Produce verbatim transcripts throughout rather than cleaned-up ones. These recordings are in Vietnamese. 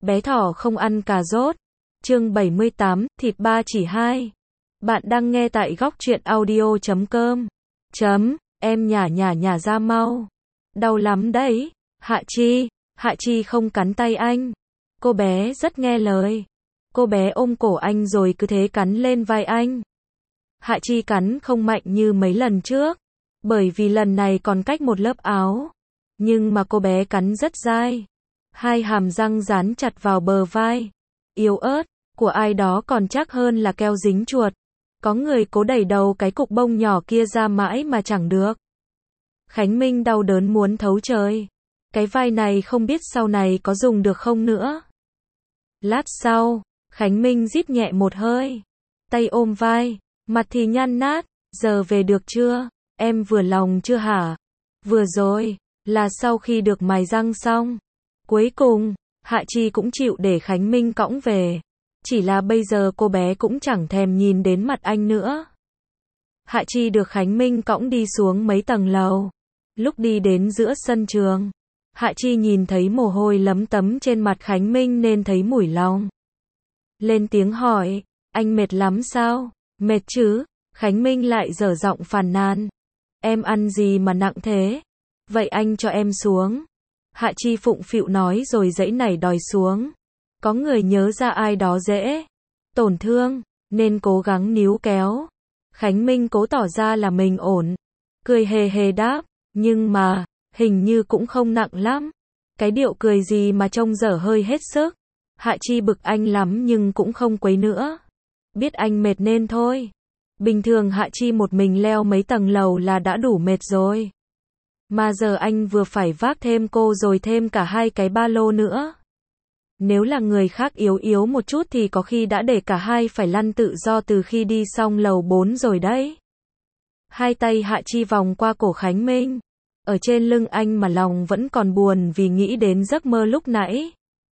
Bé thỏ không ăn cà rốt. Chương bảy mươi tám, thịt ba chỉ hai. Bạn đang nghe tại góc truyện audio chấm com. Chấm, em nhả nhả nhả ra mau. Đau lắm đấy. Hạ Chi, Hạ Chi không cắn tay anh. Cô bé rất nghe lời. Cô bé ôm cổ anh rồi cứ thế cắn lên vai anh. Hạ Chi cắn không mạnh như mấy lần trước, bởi vì lần này còn cách một lớp áo. Nhưng mà cô bé cắn rất dai. Hai hàm răng dán chặt vào bờ vai. Yếu ớt, của ai đó còn chắc hơn là keo dính chuột. Có người cố đẩy đầu cái cục bông nhỏ kia ra mãi mà chẳng được. Khánh Minh đau đớn muốn thấu trời. Cái vai này không biết sau này có dùng được không nữa. Lát sau, Khánh Minh rít nhẹ một hơi. Tay ôm vai, mặt thì nhăn nát. Giờ về được chưa? Em vừa lòng chưa hả? Vừa rồi, là sau khi được mài răng xong. Cuối cùng, Hạ Chi cũng chịu để Khánh Minh cõng về. Chỉ là bây giờ cô bé cũng chẳng thèm nhìn đến mặt anh nữa. Hạ Chi được Khánh Minh cõng đi xuống mấy tầng lầu. Lúc đi đến giữa sân trường, Hạ Chi nhìn thấy mồ hôi lấm tấm trên mặt Khánh Minh nên thấy mủi lòng. Lên tiếng hỏi, anh mệt lắm sao? Mệt chứ? Khánh Minh lại dở giọng phàn nàn. Em ăn gì mà nặng thế? Vậy anh cho em xuống. Hạ Chi phụng phịu nói rồi giãy nảy đòi xuống. Có người nhớ ra ai đó dễ tổn thương, nên cố gắng níu kéo. Khánh Minh cố tỏ ra là mình ổn. Cười hề hề đáp, nhưng mà, hình như cũng không nặng lắm. Cái điệu cười gì mà trông dở hơi hết sức. Hạ Chi bực anh lắm nhưng cũng không quấy nữa. Biết anh mệt nên thôi. Bình thường Hạ Chi một mình leo mấy tầng lầu là đã đủ mệt rồi. Mà giờ anh vừa phải vác thêm cô rồi thêm cả hai cái ba lô nữa. Nếu là người khác yếu yếu một chút thì có khi đã để cả hai phải lăn tự do từ khi đi xong lầu bốn rồi đấy. Hai tay Hạ Chi vòng qua cổ Khánh Minh. Ở trên lưng anh mà lòng vẫn còn buồn vì nghĩ đến giấc mơ lúc nãy.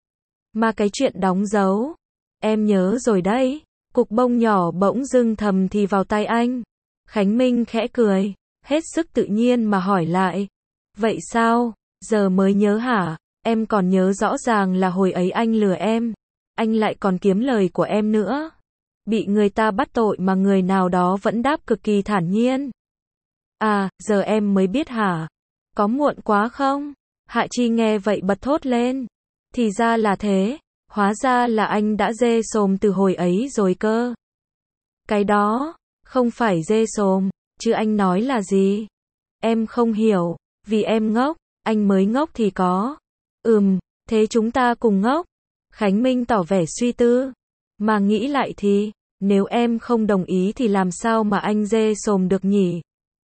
Mà cái chuyện đóng dấu. Em nhớ rồi đấy. Cục bông nhỏ bỗng dưng thầm thì vào tay anh. Khánh Minh khẽ cười. Hết sức tự nhiên mà hỏi lại. Vậy sao? Giờ mới nhớ hả? Em còn nhớ rõ ràng là hồi ấy anh lừa em. Anh lại còn kiếm lời của em nữa. Bị người ta bắt tội mà người nào đó vẫn đáp cực kỳ thản nhiên. À, giờ em mới biết hả? Có muộn quá không? Hạ Chi nghe vậy bật thốt lên. Thì ra là thế. Hóa ra là anh đã dê xồm từ hồi ấy rồi cơ. Cái đó, không phải dê xồm, chứ anh nói là gì? Em không hiểu, vì em ngốc, anh mới ngốc thì có. Ừm, thế chúng ta cùng ngốc. Khánh Minh tỏ vẻ suy tư. Mà nghĩ lại thì, nếu em không đồng ý thì làm sao mà anh dê xồm được nhỉ?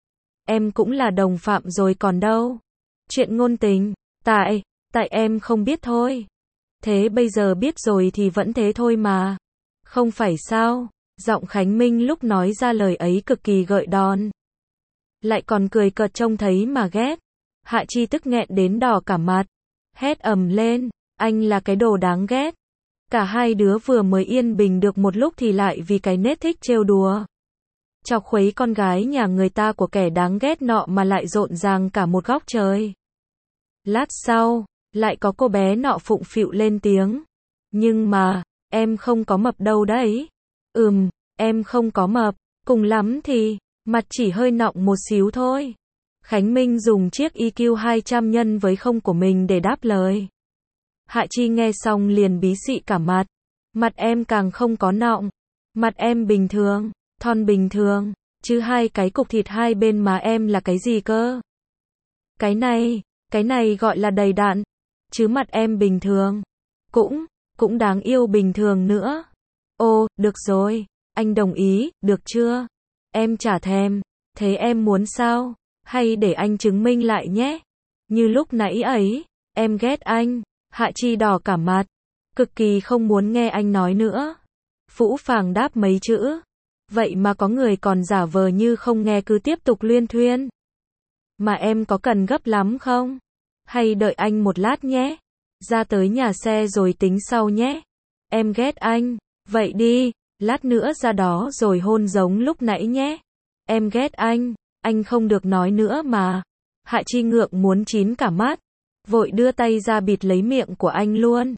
Em cũng là đồng phạm rồi còn đâu. Chuyện ngôn tình, tại, tại em không biết thôi. Thế bây giờ biết rồi thì vẫn thế thôi mà. Không phải sao? Giọng Khánh Minh lúc nói ra lời ấy cực kỳ gợi đòn. Lại còn cười cợt trông thấy mà ghét. Hạ Chi tức nghẹn đến đỏ cả mặt. Hét ầm lên, anh là cái đồ đáng ghét. Cả hai đứa vừa mới yên bình được một lúc thì lại vì cái nết thích trêu đùa. Chọc khuấy con gái nhà người ta của kẻ đáng ghét nọ mà lại rộn ràng cả một góc trời. Lát sau, lại có cô bé nọ phụng phịu lên tiếng. Nhưng mà, em không có mập đâu đấy. Ừm, em không có mập, cùng lắm thì, mặt chỉ hơi nọng một xíu thôi. Khánh Minh dùng chiếc i kiu hai trăm nhân với không của mình để đáp lời. Hạ Chi nghe xong liền bí xị cả mặt. Mặt em càng không có nọng. Mặt em bình thường, thon bình thường, chứ hai cái cục thịt hai bên má em là cái gì cơ? Cái này, cái này gọi là đầy đặn. Chứ mặt em bình thường. Cũng, cũng đáng yêu bình thường nữa. Ồ, được rồi, anh đồng ý, được chưa? Em chả thèm. Thế em muốn sao? Hay để anh chứng minh lại nhé. Như lúc nãy ấy, em ghét anh. Hạ Chi đỏ cả mặt. Cực kỳ không muốn nghe anh nói nữa. Phũ phàng đáp mấy chữ. Vậy mà có người còn giả vờ như không nghe cứ tiếp tục luyên thuyên. Mà em có cần gấp lắm không? Hay đợi anh một lát nhé. Ra tới nhà xe rồi tính sau nhé. Em ghét anh. Vậy đi, lát nữa ra đó rồi hôn giống lúc nãy nhé. Em ghét anh. Anh không được nói nữa mà. Hạ Chi ngượng muốn chín cả mắt. Vội đưa tay ra bịt lấy miệng của anh luôn.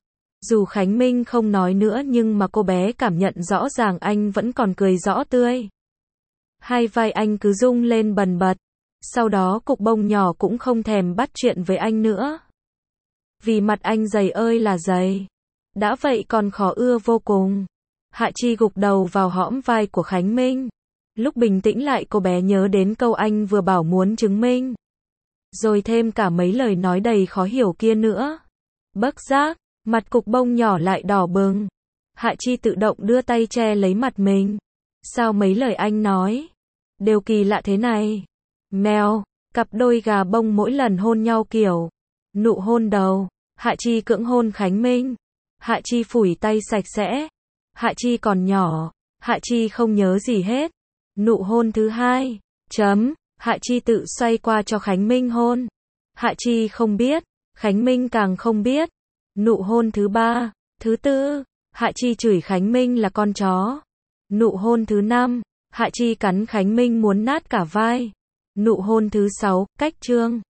Dù Khánh Minh không nói nữa nhưng mà cô bé cảm nhận rõ ràng anh vẫn còn cười rõ tươi. Hai vai anh cứ rung lên bần bật. Sau đó cục bông nhỏ cũng không thèm bắt chuyện với anh nữa. Vì mặt anh dày ơi là dày. Đã vậy còn khó ưa vô cùng. Hạ Chi gục đầu vào hõm vai của Khánh Minh. Lúc bình tĩnh lại cô bé nhớ đến câu anh vừa bảo muốn chứng minh. Rồi thêm cả mấy lời nói đầy khó hiểu kia nữa. Bất giác, mặt cục bông nhỏ lại đỏ bừng. Hạ Chi tự động đưa tay che lấy mặt mình. Sao mấy lời anh nói đều kỳ lạ thế này? Mèo, cặp đôi gà bông mỗi lần hôn nhau kiểu nụ hôn đầu. Hạ Chi cưỡng hôn Khánh Minh. Hạ Chi phủi tay sạch sẽ. Hạ Chi còn nhỏ. Hạ Chi không nhớ gì hết. Nụ hôn thứ hai. Chấm. Hạ Chi tự xoay qua cho Khánh Minh hôn. Hạ Chi không biết. Khánh Minh càng không biết. Nụ hôn thứ ba. Thứ tư. Hạ Chi chửi Khánh Minh là con chó. Nụ hôn thứ năm. Hạ Chi cắn Khánh Minh muốn nát cả vai. Nụ hôn thứ sáu. Cách chương.